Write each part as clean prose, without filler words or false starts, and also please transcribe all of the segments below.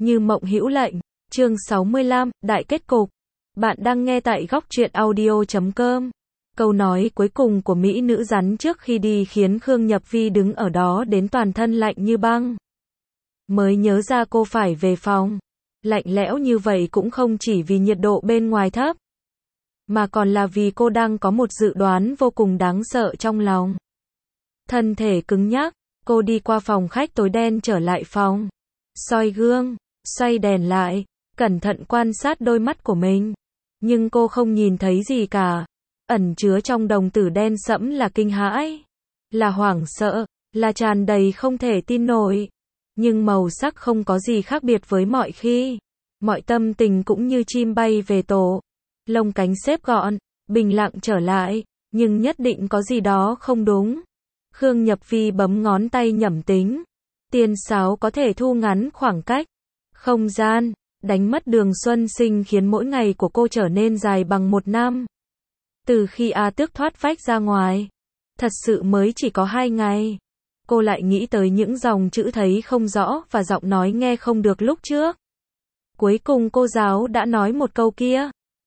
Như mộng hữu lệnh, chương 65, đại kết cục. Bạn đang nghe tại góc truyện audio.com. Câu nói cuối cùng của mỹ nữ rắn trước khi đi khiến Khương Nhập Vi đứng ở đó đến toàn thân lạnh như băng. Mới nhớ ra cô phải về phòng. Lạnh lẽo như vậy cũng không chỉ vì nhiệt độ bên ngoài thấp, mà còn là vì cô đang có một dự đoán vô cùng đáng sợ trong lòng. Thân thể cứng nhắc, cô đi qua phòng khách tối đen trở lại phòng. Soi gương, xoay đèn lại, cẩn thận quan sát đôi mắt của mình. Nhưng cô không nhìn thấy gì cả. Ẩn chứa trong đồng tử đen sẫm là kinh hãi, là hoảng sợ, là tràn đầy không thể tin nổi. Nhưng màu sắc không có gì khác biệt với mọi khi. Mọi tâm tình cũng như chim bay về tổ. Lông cánh xếp gọn, bình lặng trở lại, nhưng nhất định có gì đó không đúng. Khương Nhập Vi bấm ngón tay nhẩm tính. Tiên sáo có thể thu ngắn khoảng cách, không gian, đánh mất đường xuân sinh khiến mỗi ngày của cô trở nên dài bằng một năm. Từ khi A Tước thoát vách ra ngoài, thật sự mới chỉ có 2 ngày. Cô lại nghĩ tới những dòng chữ thấy không rõ và giọng nói nghe không được lúc trước. Cuối cùng cô giáo đã nói một câu kia.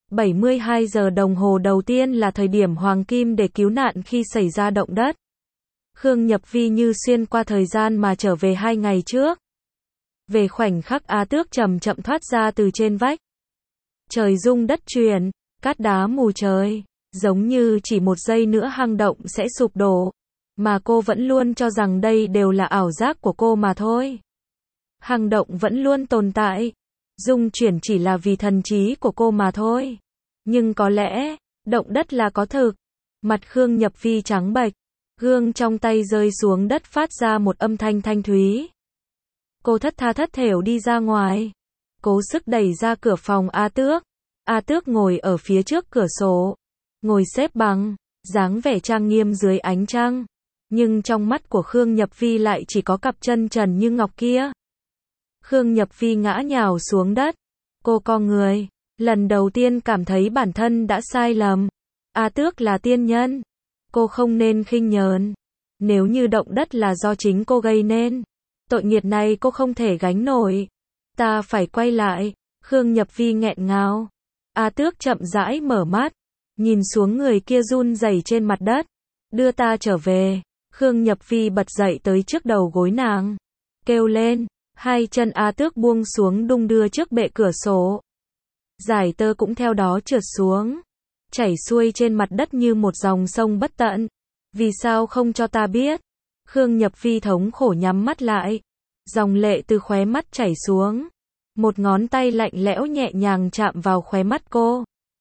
72 giờ đồng hồ đầu tiên là thời điểm hoàng kim để cứu nạn khi xảy ra động đất. Khương Nhập Vi như xuyên qua thời gian mà trở về 2 ngày trước. Về khoảnh khắc A Tước chậm chậm thoát ra từ trên vách. Trời rung đất chuyển, cát đá mù trời, giống như chỉ một giây nữa hang động sẽ sụp đổ. Mà cô vẫn luôn cho rằng đây đều là ảo giác của cô mà thôi. Hang động vẫn luôn tồn tại. Rung chuyển chỉ là vì thần trí của cô mà thôi. Nhưng có lẽ, động đất là có thực. Mặt Khương Nhập Vi trắng bệch. Gương trong tay rơi xuống đất phát ra một âm thanh thanh thúy. Cô thất tha thất thểu đi ra ngoài. Cố sức đẩy ra cửa phòng A Tước. A Tước ngồi ở phía trước cửa sổ. Ngồi xếp bằng, dáng vẻ trang nghiêm dưới ánh trăng. Nhưng trong mắt của Khương Nhập Vi lại chỉ có cặp chân trần như ngọc kia. Khương Nhập Vi ngã nhào xuống đất. Cô co người. Lần đầu tiên cảm thấy bản thân đã sai lầm. A Tước là tiên nhân. Cô không nên khinh nhờn. Nếu như động đất là do chính cô gây nên, tội nghiệp này cô không thể gánh nổi. Ta phải quay lại. Khương Nhập Vi nghẹn ngào. A Tước chậm rãi mở mắt. Nhìn xuống người kia run rẩy trên mặt đất. Đưa ta trở về. Khương Nhập Vi bật dậy tới trước đầu gối nàng. Kêu lên. Hai chân A Tước buông xuống đung đưa trước bệ cửa sổ. Giải tơ cũng theo đó trượt xuống. Chảy xuôi trên mặt đất như một dòng sông bất tận. Vì sao không cho ta biết? Khương Nhập Vi thống khổ nhắm mắt lại. Dòng lệ từ khóe mắt chảy xuống. Một ngón tay lạnh lẽo nhẹ nhàng chạm vào khóe mắt cô.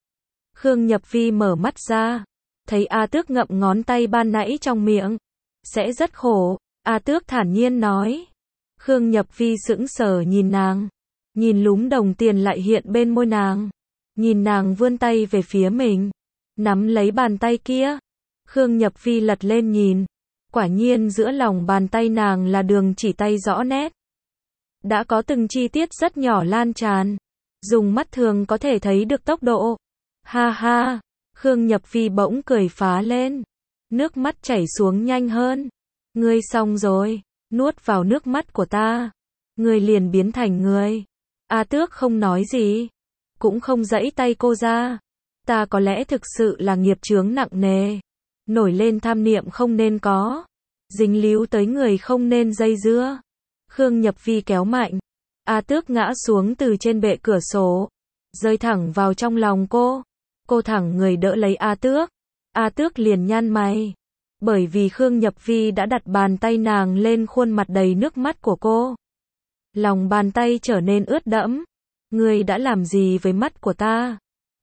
Khương Nhập Vi mở mắt ra. Thấy A Tước ngậm ngón tay ban nãy trong miệng. Sẽ rất khổ, A Tước thản nhiên nói. Khương Nhập Vi sững sờ nhìn nàng. Nhìn lúm đồng tiền lại hiện bên môi nàng. Nhìn nàng vươn tay về phía mình. Nắm lấy bàn tay kia. Khương Nhập Vi lật lên nhìn. Quả nhiên giữa lòng bàn tay nàng là đường chỉ tay rõ nét. Đã có từng chi tiết rất nhỏ lan tràn. Dùng mắt thường có thể thấy được tốc độ. Ha ha. Khương Nhập Vi bỗng cười phá lên. Nước mắt chảy xuống nhanh hơn. Ngươi xong rồi. Nuốt vào nước mắt của ta. Ngươi liền biến thành người. A Tước không nói gì. Cũng không giãy tay cô ra. Ta có lẽ thực sự là nghiệp chướng nặng nề. Nổi lên tham niệm không nên có. Dính líu tới người không nên dây dưa. Khương Nhập Vi kéo mạnh. A Tước ngã xuống từ trên bệ cửa sổ. Rơi thẳng vào trong lòng cô. Cô thẳng người đỡ lấy A Tước. A Tước liền nhăn mày. Bởi vì Khương Nhập Vi đã đặt bàn tay nàng lên khuôn mặt đầy nước mắt của cô. Lòng bàn tay trở nên ướt đẫm. Ngươi đã làm gì với mắt của ta?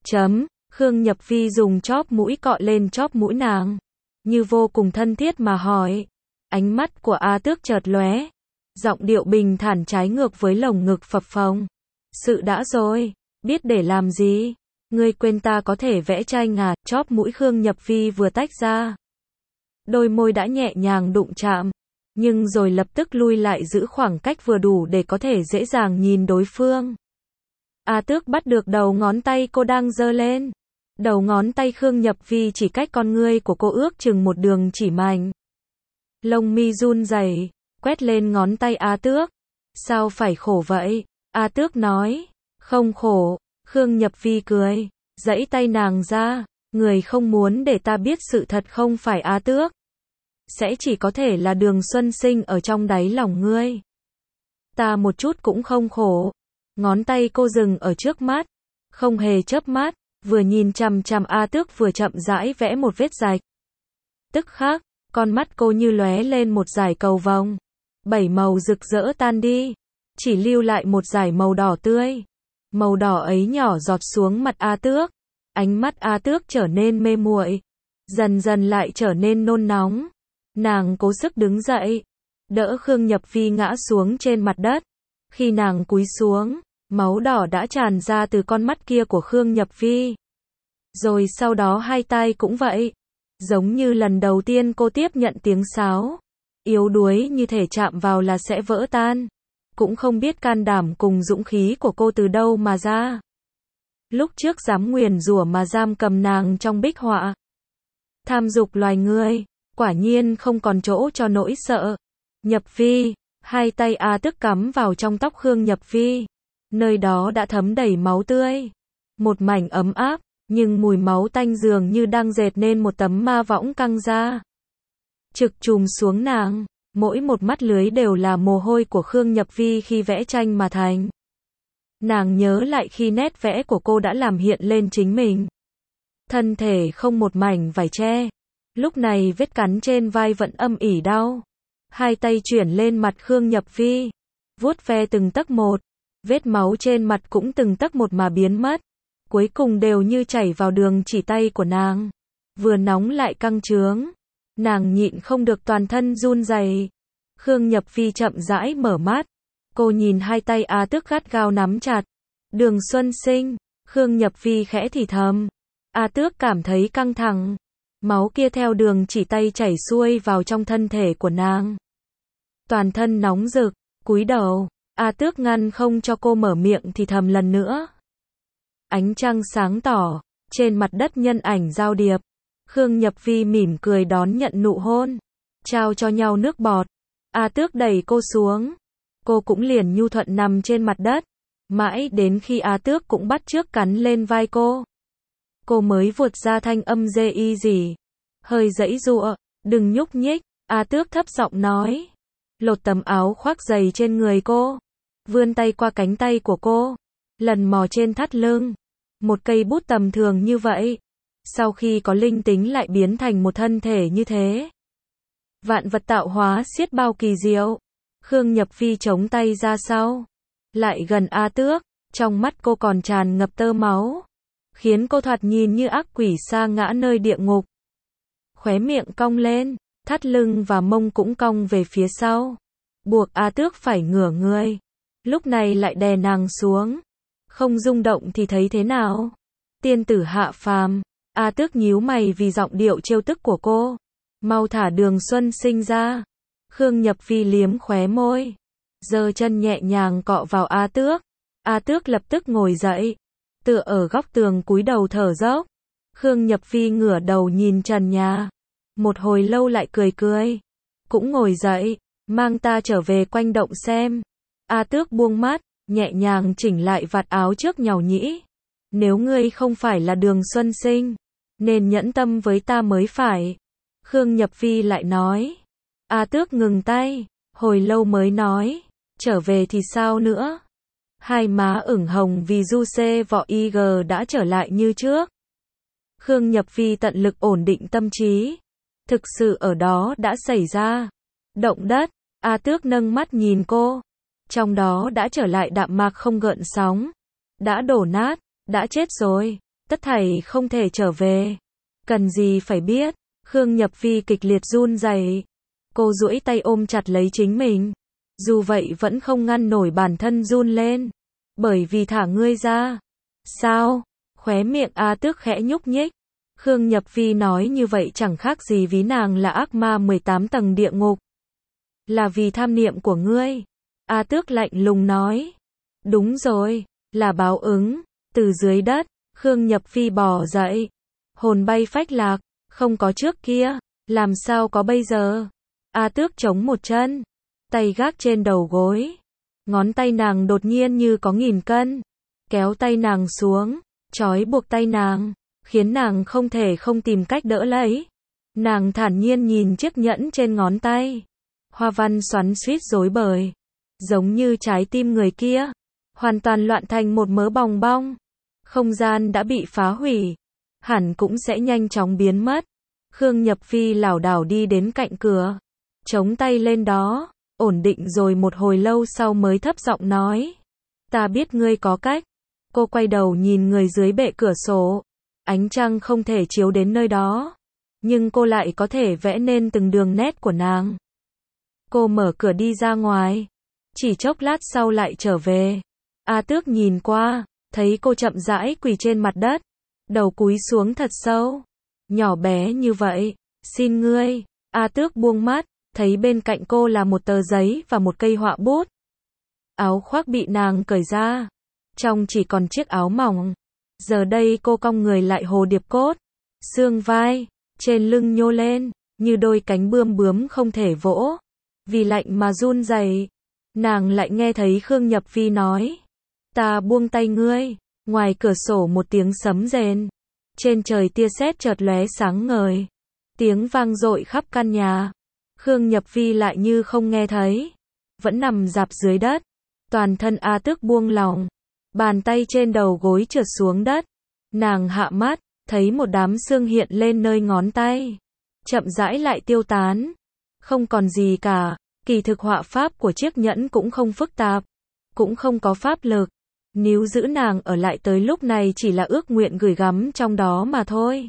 Khương Nhập Vi dùng chóp mũi cọ lên chóp mũi nàng. Như vô cùng thân thiết mà hỏi. Ánh mắt của A Tước chợt lóe. Giọng điệu bình thản trái ngược với lồng ngực phập phồng. Sự đã rồi. Biết để làm gì? Ngươi quên ta có thể vẽ tranh à? Chóp mũi Khương Nhập Vi vừa tách ra. Đôi môi đã nhẹ nhàng đụng chạm. Nhưng rồi lập tức lui lại giữ khoảng cách vừa đủ để có thể dễ dàng nhìn đối phương. A Tước bắt được đầu ngón tay cô đang giơ lên. Đầu ngón tay Khương Nhập Vi chỉ cách con ngươi của cô ước chừng một đường chỉ mảnh. Lông mi run rẩy, quét lên ngón tay A Tước. Sao phải khổ vậy? A Tước nói. Không khổ. Khương Nhập Vi cười. Giãy tay nàng ra. Người không muốn để ta biết sự thật không phải A Tước. Sẽ chỉ có thể là Đường Xuân Sinh ở trong đáy lòng ngươi. Ta một chút cũng không khổ. Ngón tay cô dừng ở trước mắt. Không hề chớp mắt. Vừa nhìn chằm chằm A Tước vừa chậm rãi vẽ một vết rạch. Tức khắc, con mắt cô như lóe lên một dải cầu vồng. 7 màu rực rỡ tan đi. Chỉ lưu lại một dải màu đỏ tươi. Màu đỏ ấy nhỏ giọt xuống mặt A Tước. Ánh mắt A Tước trở nên mê muội. Dần dần lại trở nên nôn nóng. Nàng cố sức đứng dậy. Đỡ Khương Nhập Vi ngã xuống trên mặt đất. Khi nàng cúi xuống, máu đỏ đã tràn ra từ con mắt kia của Khương Nhập Vi. Rồi sau đó hai tay cũng vậy. Giống như lần đầu tiên cô tiếp nhận tiếng sáo. Yếu đuối như thể chạm vào là sẽ vỡ tan. Cũng không biết can đảm cùng dũng khí của cô từ đâu mà ra. Lúc trước dám nguyền rủa mà giam cầm nàng trong bích họa. Tham dục loài người, quả nhiên không còn chỗ cho nỗi sợ. Nhập Vi, hai tay A Tước cắm vào trong tóc Khương Nhập Vi. Nơi đó đã thấm đầy máu tươi. Một mảnh ấm áp, nhưng mùi máu tanh dường như đang dệt nên một tấm ma võng căng ra. Trực trùm xuống nàng, mỗi một mắt lưới đều là mồ hôi của Khương Nhập Vi khi vẽ tranh mà thành. Nàng nhớ lại khi nét vẽ của cô đã làm hiện lên chính mình. Thân thể không một mảnh vải che. Lúc này vết cắn trên vai vẫn âm ỉ đau. Hai tay chuyển lên mặt Khương Nhập Vi. Vuốt ve từng tấc một. Vết máu trên mặt cũng từng tấc một mà biến mất. Cuối cùng đều như chảy vào đường chỉ tay của nàng. Vừa nóng lại căng trướng. Nàng nhịn không được toàn thân run rẩy. Khương Nhập Vi chậm rãi mở mắt. Cô nhìn hai tay A Tước gắt gao nắm chặt. Đường Xuân Sinh. Khương Nhập Vi khẽ thì thầm. A Tước cảm thấy căng thẳng. Máu kia theo đường chỉ tay chảy xuôi vào trong thân thể của nàng. Toàn thân nóng rực, cúi đầu. A Tước ngăn không cho cô mở miệng thì thầm lần nữa. Ánh trăng sáng tỏ, trên mặt đất nhân ảnh giao điệp. Khương Nhập Vi mỉm cười đón nhận nụ hôn. Trao cho nhau nước bọt. A Tước đẩy cô xuống. Cô cũng liền nhu thuận nằm trên mặt đất. Mãi đến khi A Tước cũng bắt chước cắn lên vai cô. Cô mới vuột ra thanh âm dê y gì. Hơi giãy giụa, đừng nhúc nhích. A Tước thấp giọng nói. Lột tấm áo khoác dày trên người cô. Vươn tay qua cánh tay của cô. Lần mò trên thắt lưng. Một cây bút tầm thường như vậy. Sau khi có linh tính lại biến thành một thân thể như thế. Vạn vật tạo hóa xiết bao kỳ diệu. Khương Nhập Vi chống tay ra sau. Lại gần A Tước. Trong mắt cô còn tràn ngập tơ máu. Khiến cô thoạt nhìn như ác quỷ sa ngã nơi địa ngục. Khóe miệng cong lên. Thắt lưng và mông cũng cong về phía sau. Buộc A Tước phải ngửa người. Lúc này lại đè nàng xuống. Không rung động thì thấy thế nào? Tiên tử hạ phàm. A Tước nhíu mày vì giọng điệu trêu tức của cô. Mau thả Đường Xuân Sinh ra. Khương Nhập Vi liếm khóe môi. Giơ chân nhẹ nhàng cọ vào A Tước. A Tước lập tức ngồi dậy. Tựa ở góc tường cúi đầu thở dốc. Khương Nhập Vi ngửa đầu nhìn trần nhà. Một hồi lâu lại cười cười. Cũng ngồi dậy. Mang ta trở về quanh động xem. A Tước buông mắt. Nhẹ nhàng chỉnh lại vạt áo trước nhàu nhĩ. Nếu ngươi không phải là Đường Xuân Sinh, nên nhẫn tâm với ta mới phải. Khương Nhập Vi lại nói. A Tước ngừng tay. Hồi lâu mới nói. Trở về thì sao nữa? Hai má ửng hồng vì du xê vọ IG đã trở lại như trước. Khương Nhập Vi tận lực ổn định tâm trí. Thực sự ở đó đã xảy ra động đất. A Tước nâng mắt nhìn cô. Trong đó đã trở lại đạm mạc không gợn sóng. Đã đổ nát, đã chết rồi. Tất thảy không thể trở về. Cần gì phải biết. Khương Nhập Vi kịch liệt run rẩy. Cô duỗi tay ôm chặt lấy chính mình. Dù vậy vẫn không ngăn nổi bản thân run lên. Bởi vì thả ngươi ra. Sao? Khóe miệng A Tước khẽ nhúc nhích. Khương Nhập Vi nói như vậy chẳng khác gì ví nàng là ác ma 18 tầng địa ngục. Là vì tham niệm của ngươi. A Tước lạnh lùng nói. Đúng rồi, là báo ứng. Từ dưới đất, Khương Nhập Vi bò dậy. Hồn bay phách lạc, không có trước kia, làm sao có bây giờ. A Tước chống một chân, tay gác trên đầu gối. Ngón tay nàng đột nhiên như có 1000 cân, kéo tay nàng xuống, trói buộc tay nàng, khiến nàng không thể không tìm cách đỡ lấy. Nàng thản nhiên nhìn chiếc nhẫn trên ngón tay, hoa văn xoắn xuýt rối bời, giống như trái tim người kia, hoàn toàn loạn thành một mớ bòng bong. Không gian đã bị phá hủy, hẳn cũng sẽ nhanh chóng biến mất. Khương Nhập Phi lảo đảo đi đến cạnh cửa, chống tay lên đó, ổn định rồi một hồi lâu sau mới thấp giọng nói, ta biết ngươi có cách. Cô quay đầu nhìn người dưới bệ cửa sổ, ánh trăng không thể chiếu đến nơi đó, nhưng cô lại có thể vẽ nên từng đường nét của nàng. Cô mở cửa đi ra ngoài, chỉ chốc lát sau lại trở về. A Tước nhìn qua, thấy cô chậm rãi quỳ trên mặt đất, đầu cúi xuống thật sâu, nhỏ bé như vậy, xin ngươi. A Tước buông mắt, thấy bên cạnh cô là một tờ giấy và một cây họa bút. Áo khoác bị nàng cởi ra, trong chỉ còn chiếc áo mỏng. Giờ đây cô cong người lại hồ điệp cốt, xương vai, trên lưng nhô lên, như đôi cánh bươm bướm không thể vỗ, vì lạnh mà run rẩy. Nàng lại nghe thấy Khương Nhập Phi nói, ta buông tay ngươi. Ngoài cửa sổ một tiếng sấm rền, trên trời tia sét chợt lóe sáng ngời, tiếng vang dội khắp căn nhà. Khương Nhập Phi lại như không nghe thấy, vẫn nằm rạp dưới đất. Toàn thân A Tước buông lỏng, bàn tay trên đầu gối trượt xuống đất. Nàng hạ mắt, thấy một đám xương hiện lên nơi ngón tay, chậm rãi lại tiêu tán, không còn gì cả. Kỳ thực họa pháp của chiếc nhẫn cũng không phức tạp, cũng không có pháp lực. Níu giữ nàng ở lại tới lúc này chỉ là ước nguyện gửi gắm trong đó mà thôi.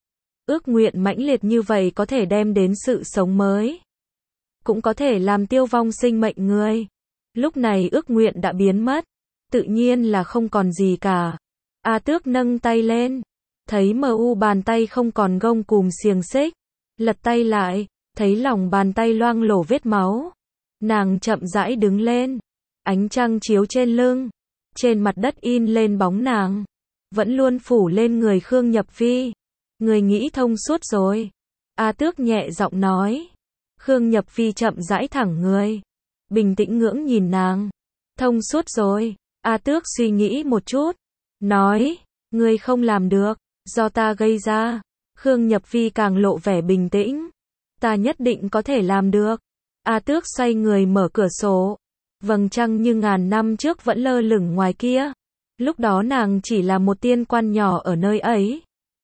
Ước nguyện mãnh liệt như vậy có thể đem đến sự sống mới, cũng có thể làm tiêu vong sinh mệnh người. Lúc này ước nguyện đã biến mất, tự nhiên là không còn gì cả. A Tước nâng tay lên, thấy mờ u bàn tay không còn gông cùm xiềng xích, lật tay lại, thấy lòng bàn tay loang lổ vết máu. Nàng chậm rãi đứng lên, ánh trăng chiếu trên lưng, trên mặt đất in lên bóng nàng, vẫn luôn phủ lên người Khương Nhập Phi. Người nghĩ thông suốt rồi. A Tước nhẹ giọng nói. Khương Nhập Phi chậm rãi thẳng người, bình tĩnh ngưỡng nhìn nàng. Thông suốt rồi. A Tước suy nghĩ một chút, nói, ngươi không làm được, do ta gây ra. Khương Nhập Phi càng lộ vẻ bình tĩnh, ta nhất định có thể làm được. A Tước xoay người mở cửa sổ, vầng trăng như ngàn năm trước vẫn lơ lửng ngoài kia. Lúc đó nàng chỉ là một tiên quan nhỏ ở nơi ấy.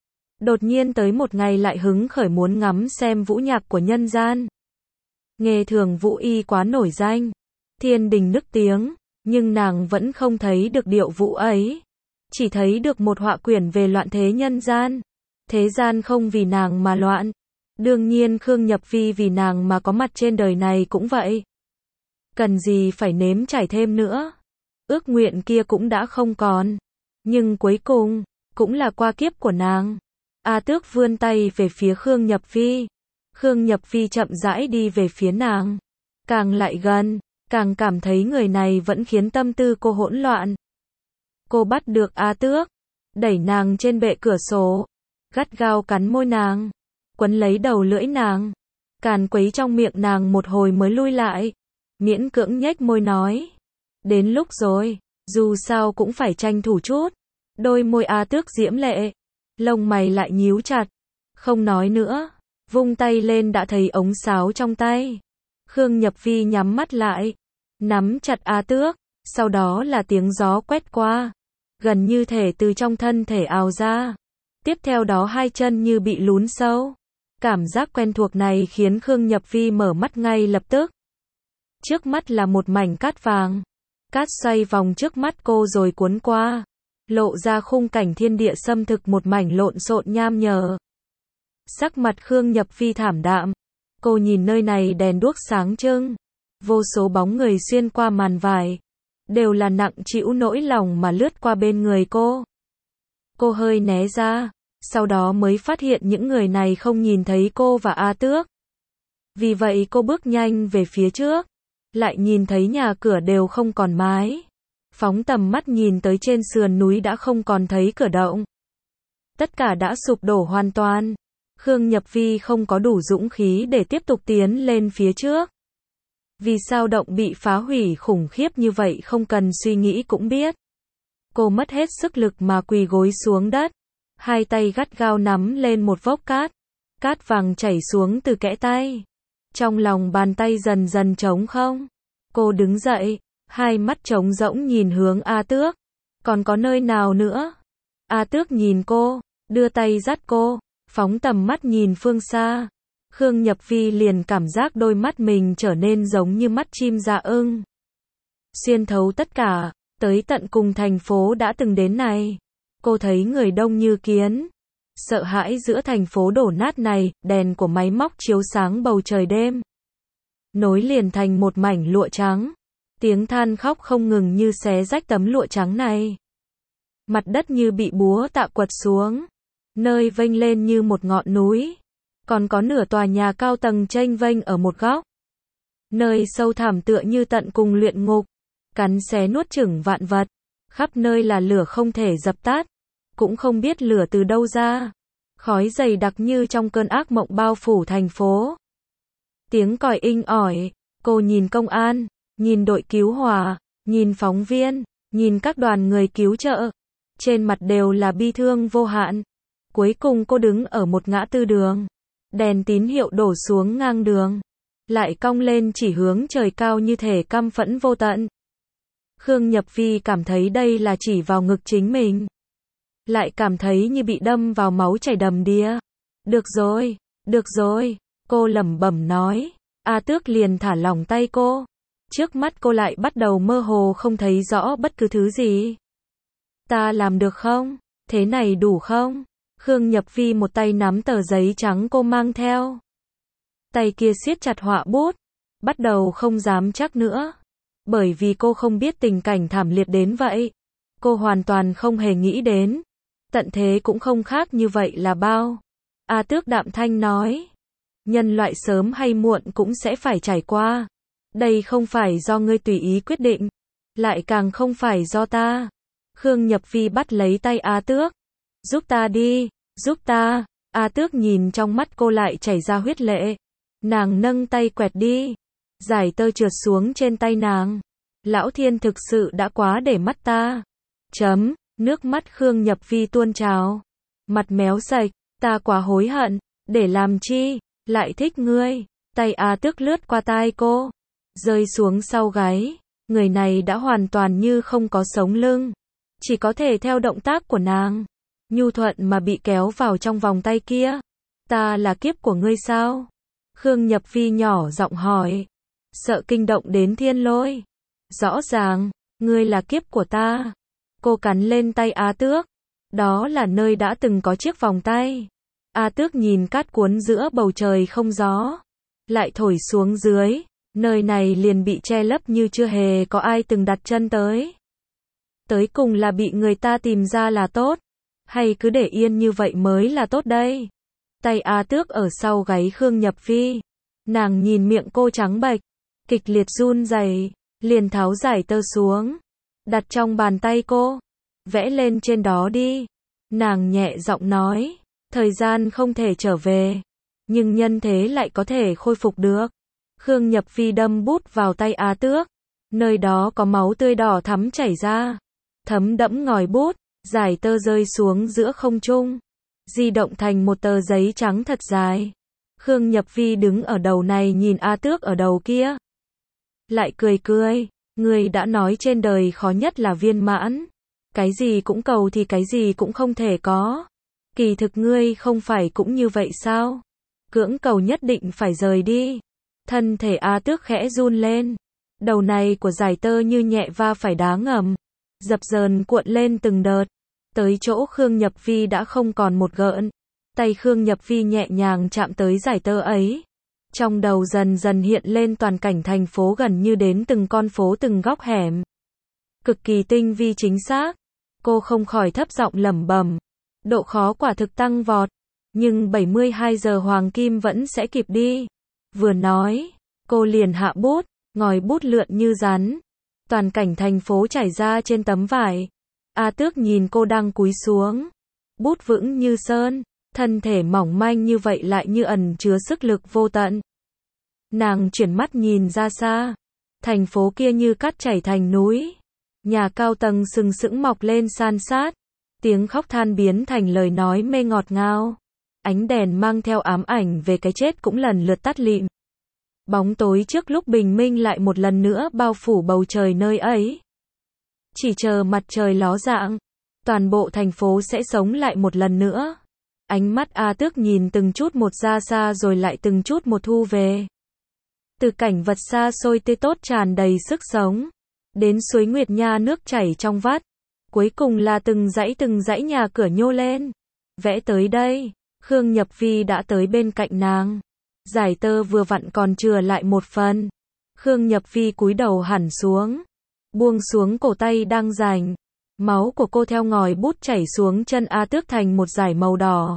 Đột nhiên tới một ngày lại hứng khởi muốn ngắm xem vũ nhạc của nhân gian. Nghề thường vũ y quá nổi danh, thiên đình nức tiếng, nhưng nàng vẫn không thấy được điệu vũ ấy. Chỉ thấy được một họa quyển về loạn thế nhân gian. Thế gian không vì nàng mà loạn. Đương nhiên Khương Nhập Phi vì nàng mà có mặt trên đời này cũng vậy. Cần gì phải nếm trải thêm nữa. Ước nguyện kia cũng đã không còn. Nhưng cuối cùng, cũng là qua kiếp của nàng. A Tước vươn tay về phía Khương Nhập Phi. Khương Nhập Phi chậm rãi đi về phía nàng. Càng lại gần, càng cảm thấy người này vẫn khiến tâm tư cô hỗn loạn. Cô bắt được A Tước, đẩy nàng trên bệ cửa sổ, gắt gao cắn môi nàng, quấn lấy đầu lưỡi nàng, càn quấy trong miệng nàng một hồi mới lui lại, miễn cưỡng nhếch môi nói, đến lúc rồi, dù sao cũng phải tranh thủ chút. Đôi môi A Tước diễm lệ, lông mày lại nhíu chặt, không nói nữa, vung tay lên đã thấy ống sáo trong tay. Khương Nhập Phi nhắm mắt lại, nắm chặt A Tước, sau đó là tiếng gió quét qua, gần như thể từ trong thân thể ào ra. Tiếp theo đó hai chân như bị lún sâu. Cảm giác quen thuộc này khiến Khương Nhập Phi mở mắt ngay lập tức. Trước mắt là một mảnh cát vàng. Cát xoay vòng trước mắt cô rồi cuốn qua, lộ ra khung cảnh thiên địa xâm thực một mảnh lộn xộn nham nhở. Sắc mặt Khương Nhập Phi thảm đạm. Cô nhìn nơi này đèn đuốc sáng trưng, vô số bóng người xuyên qua màn vải, đều là nặng trĩu nỗi lòng mà lướt qua bên người cô. Cô hơi né ra, sau đó mới phát hiện những người này không nhìn thấy cô và A Tước. Vì vậy cô bước nhanh về phía trước, lại nhìn thấy nhà cửa đều không còn mái. Phóng tầm mắt nhìn tới trên sườn núi đã không còn thấy cửa động. Tất cả đã sụp đổ hoàn toàn. Khương Nhập Phi không có đủ dũng khí để tiếp tục tiến lên phía trước. Vì sao động bị phá hủy khủng khiếp như vậy không cần suy nghĩ cũng biết. Cô mất hết sức lực mà quỳ gối xuống đất. Hai tay gắt gao nắm lên một vốc cát. Cát vàng chảy xuống từ kẽ tay. Trong lòng bàn tay dần dần trống không. Cô đứng dậy, hai mắt trống rỗng nhìn hướng A Tước. Còn có nơi nào nữa? A Tước nhìn cô, đưa tay dắt cô, phóng tầm mắt nhìn phương xa. Khương Nhập Vi liền cảm giác đôi mắt mình trở nên giống như mắt chim dạ ưng. Xuyên thấu tất cả, tới tận cùng thành phố đã từng đến này. Cô thấy người đông như kiến. Sợ hãi giữa thành phố đổ nát này, đèn của máy móc chiếu sáng bầu trời đêm. Nối liền thành một mảnh lụa trắng. Tiếng than khóc không ngừng như xé rách tấm lụa trắng này. Mặt đất như bị búa tạ quật xuống. Nơi vênh lên như một ngọn núi. Còn có nửa tòa nhà cao tầng chênh vênh ở một góc. Nơi sâu thẳm tựa như tận cùng luyện ngục. Cắn xé nuốt chửng vạn vật. Khắp nơi là lửa không thể dập tắt. Cũng không biết lửa từ đâu ra. Khói dày đặc như trong cơn ác mộng bao phủ thành phố. Tiếng còi inh ỏi. Cô nhìn công an, nhìn đội cứu hỏa, nhìn phóng viên, nhìn các đoàn người cứu trợ. Trên mặt đều là bi thương vô hạn. Cuối cùng cô đứng ở một ngã tư đường. Đèn tín hiệu đổ xuống ngang đường. Lại cong lên chỉ hướng trời cao như thể căm phẫn vô tận. Khương Nhập Vi cảm thấy đây là chỉ vào ngực chính mình. Lại cảm thấy như bị đâm vào máu chảy đầm đìa. Được rồi, cô lẩm bẩm nói. A Tước liền thả lỏng tay cô. Trước mắt cô lại bắt đầu mơ hồ không thấy rõ bất cứ thứ gì. Ta làm được không? Thế này đủ không? Khương Nhập Vi một tay nắm tờ giấy trắng cô mang theo. Tay kia siết chặt họa bút. Bắt đầu không dám chắc nữa. Bởi vì cô không biết tình cảnh thảm liệt đến vậy. Cô hoàn toàn không hề nghĩ đến. Tận thế cũng không khác như vậy là bao. A Tước đạm thanh nói. Nhân loại sớm hay muộn cũng sẽ phải trải qua. Đây không phải do ngươi tùy ý quyết định. Lại càng không phải do ta. Khương Nhập Vi bắt lấy tay A Tước. Giúp ta đi, giúp ta. A Tước nhìn trong mắt cô lại chảy ra huyết lệ. Nàng nâng tay quẹt đi. Giải tơ trượt xuống trên tay nàng. Lão thiên thực sự đã quá để mắt ta. Nước mắt Khương Nhập Vi tuôn trào. Mặt méo sạch, ta quá hối hận. Để làm chi, lại thích ngươi. Tay A Tước lướt qua tai cô. Rơi xuống sau gáy. Người này đã hoàn toàn như không có sống lưng. Chỉ có thể theo động tác của nàng. Nhu thuận mà bị kéo vào trong vòng tay kia. Ta là kiếp của ngươi sao? Khương Nhập Vi nhỏ giọng hỏi. Sợ kinh động đến thiên lôi. Rõ ràng, ngươi là kiếp của ta. Cô cắn lên tay A Tước. Đó là nơi đã từng có chiếc vòng tay. A Tước nhìn cát cuốn giữa bầu trời không gió. Lại thổi xuống dưới. Nơi này liền bị che lấp như chưa hề có ai từng đặt chân tới. Tới cùng là bị người ta tìm ra là tốt. Hay cứ để yên như vậy mới là tốt đây. Tay A Tước ở sau gáy Khương Nhập Vi. Nàng nhìn miệng cô trắng bệch. Kịch liệt run rẩy, liền tháo giải tơ xuống. Đặt trong bàn tay cô. Vẽ lên trên đó đi. Nàng nhẹ giọng nói. Thời gian không thể trở về. Nhưng nhân thế lại có thể khôi phục được. Khương Nhập Vi đâm bút vào tay A Tước. Nơi đó có máu tươi đỏ thắm chảy ra. Thấm đẫm ngòi bút. Giải tơ rơi xuống giữa không trung. Di động thành một tờ giấy trắng thật dài. Khương Nhập Vi đứng ở đầu này nhìn A Tước ở đầu kia. Lại cười. Người đã nói trên đời khó nhất là viên mãn. Cái gì cũng cầu thì cái gì cũng không thể có. Kỳ thực ngươi không phải cũng như vậy sao? Cưỡng cầu nhất định phải rời đi. Thân thể A Tước khẽ run lên. Đầu này của giải tơ như nhẹ va phải đá ngầm. Dập dờn cuộn lên từng đợt. Tới chỗ Khương Nhập Vi đã không còn một gợn. Tay Khương Nhập Vi nhẹ nhàng chạm tới giải tơ ấy. Trong đầu dần dần hiện lên toàn cảnh thành phố gần như đến từng con phố từng góc hẻm. Cực kỳ tinh vi chính xác. Cô không khỏi thấp giọng lẩm bẩm. Độ khó quả thực tăng vọt. Nhưng 72 giờ hoàng kim vẫn sẽ kịp đi. Vừa nói, cô liền hạ bút, ngòi bút lượn như rắn. Toàn cảnh thành phố trải ra trên tấm vải. A Tước nhìn cô đang cúi xuống. Bút vững như sơn. Thân thể mỏng manh như vậy lại như ẩn chứa sức lực vô tận. Nàng chuyển mắt nhìn ra xa. Thành phố kia như cát chảy thành núi. Nhà cao tầng sừng sững mọc lên san sát. Tiếng khóc than biến thành lời nói mê ngọt ngào. Ánh đèn mang theo ám ảnh về cái chết cũng lần lượt tắt lịm. Bóng tối trước lúc bình minh lại một lần nữa bao phủ bầu trời nơi ấy. Chỉ chờ mặt trời ló dạng, toàn bộ thành phố sẽ sống lại một lần nữa. Ánh mắt A Tước nhìn từng chút một ra xa rồi lại từng chút một thu về. Từ cảnh vật xa xôi tươi tốt tràn đầy sức sống, đến suối Nguyệt Nha nước chảy trong vắt. Cuối cùng là từng dãy nhà cửa nhô lên. Vẽ tới đây, Khương Nhập Vi đã tới bên cạnh nàng. Giải tơ vừa vặn còn chừa lại một phần. Khương Nhập Vi cúi đầu hẳn xuống, buông xuống cổ tay đang rảnh. Máu của cô theo ngòi bút chảy xuống chân A Tước thành một dải màu đỏ.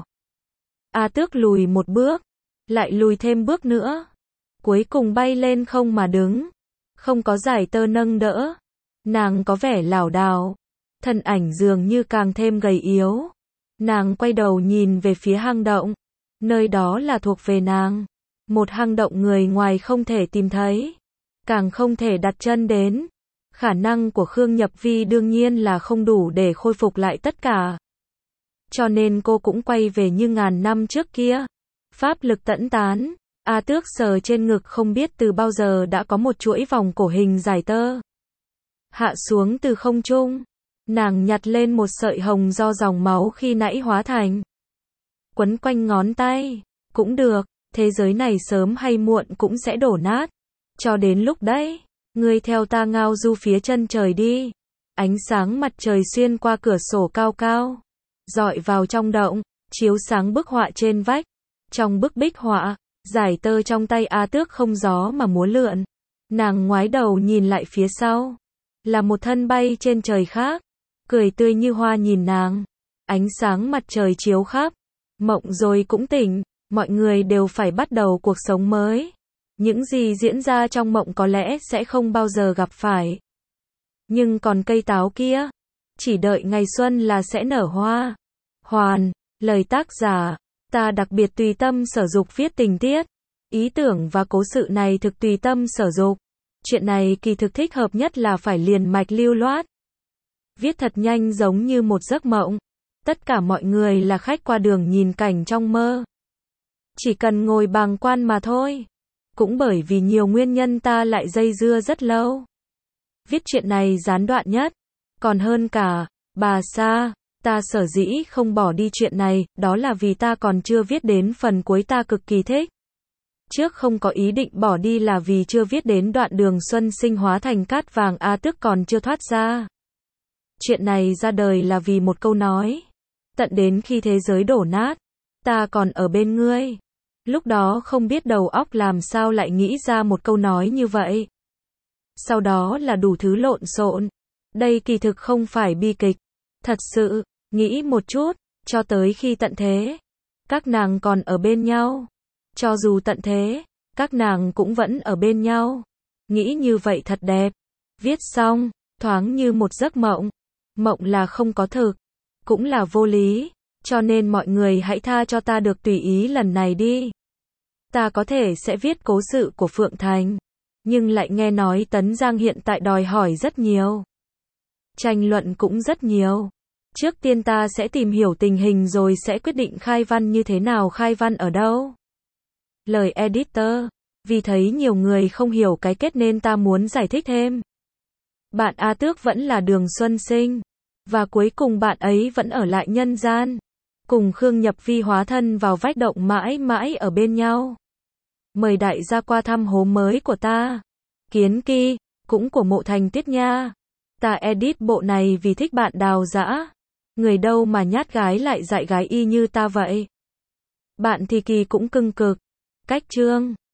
A Tước lùi một bước, lại lùi thêm bước nữa. Cuối cùng bay lên không mà đứng. Không có giải tơ nâng đỡ. Nàng có vẻ lảo đảo. Thân ảnh dường như càng thêm gầy yếu. Nàng quay đầu nhìn về phía hang động. Nơi đó là thuộc về nàng. Một hang động người ngoài không thể tìm thấy. Càng không thể đặt chân đến. Khả năng của Khương Nhập Vi đương nhiên là không đủ để khôi phục lại tất cả. Cho nên cô cũng quay về như ngàn năm trước kia. Pháp lực tẫn tán. A Tước sờ trên ngực không biết từ bao giờ đã có một chuỗi vòng cổ hình giải tơ. Hạ xuống từ không trung. Nàng nhặt lên một sợi hồng do dòng máu khi nãy hóa thành. Quấn quanh ngón tay. Cũng được, thế giới này sớm hay muộn cũng sẽ đổ nát. Cho đến lúc đấy, ngươi theo ta ngao du phía chân trời đi. Ánh sáng mặt trời xuyên qua cửa sổ cao cao, dọi vào trong động, chiếu sáng bức họa trên vách. Trong bức bích họa, giải tơ trong tay A Tước không gió mà múa lượn. Nàng ngoái đầu nhìn lại phía sau. Là một thân bay trên trời khác. Cười tươi như hoa nhìn nàng. Ánh sáng mặt trời chiếu khắp. Mộng rồi cũng tỉnh. Mọi người đều phải bắt đầu cuộc sống mới. Những gì diễn ra trong mộng có lẽ sẽ không bao giờ gặp phải. Nhưng còn cây táo kia, chỉ đợi ngày xuân là sẽ nở hoa. Hoàn, lời tác giả, ta đặc biệt tùy tâm sở dục viết tình tiết. Ý tưởng và cố sự này thực tùy tâm sở dục. Chuyện này kỳ thực thích hợp nhất là phải liền mạch lưu loát. Viết thật nhanh giống như một giấc mộng. Tất cả mọi người là khách qua đường nhìn cảnh trong mơ. Chỉ cần ngồi bàng quan mà thôi. Cũng bởi vì nhiều nguyên nhân ta lại dây dưa rất lâu. Viết chuyện này gián đoạn nhất. Còn hơn cả, bà Sa, ta sở dĩ không bỏ đi chuyện này, đó là vì ta còn chưa viết đến phần cuối ta cực kỳ thích. Trước không có ý định bỏ đi là vì chưa viết đến đoạn đường xuân sinh hóa thành cát vàng A Tước còn chưa thoát ra. Chuyện này ra đời là vì một câu nói. Tận đến khi thế giới đổ nát, ta còn ở bên ngươi. Lúc đó không biết đầu óc làm sao lại nghĩ ra một câu nói như vậy. Sau đó là đủ thứ lộn xộn. Đây kỳ thực không phải bi kịch. Thật sự, nghĩ một chút, cho tới khi tận thế, các nàng còn ở bên nhau. Cho dù tận thế, các nàng cũng vẫn ở bên nhau. Nghĩ như vậy thật đẹp. Viết xong, thoáng như một giấc mộng. Mộng là không có thực, cũng là vô lý. Cho nên mọi người hãy tha cho ta được tùy ý lần này đi. Ta có thể sẽ viết cố sự của Phượng Thành. Nhưng lại nghe nói Tấn Giang hiện tại đòi hỏi rất nhiều. Tranh luận cũng rất nhiều. Trước tiên ta sẽ tìm hiểu tình hình rồi sẽ quyết định khai văn như thế nào, khai văn ở đâu. Lời editor. Vì thấy nhiều người không hiểu cái kết nên ta muốn giải thích thêm. Bạn A Tước vẫn là Đường Xuân Sinh. Và cuối cùng bạn ấy vẫn ở lại nhân gian. Cùng Khương Nhập Vi hóa thân vào vách động mãi mãi ở bên nhau. Mời đại gia qua thăm hố mới của ta. Kiến Kỳ, cũng của Mộ Thành Tiết nha. Ta edit bộ này vì thích bạn Đào Dã. Người đâu mà nhát gái lại dạy gái y như ta vậy. Bạn thì Kỳ cũng cưng cực. Cách chương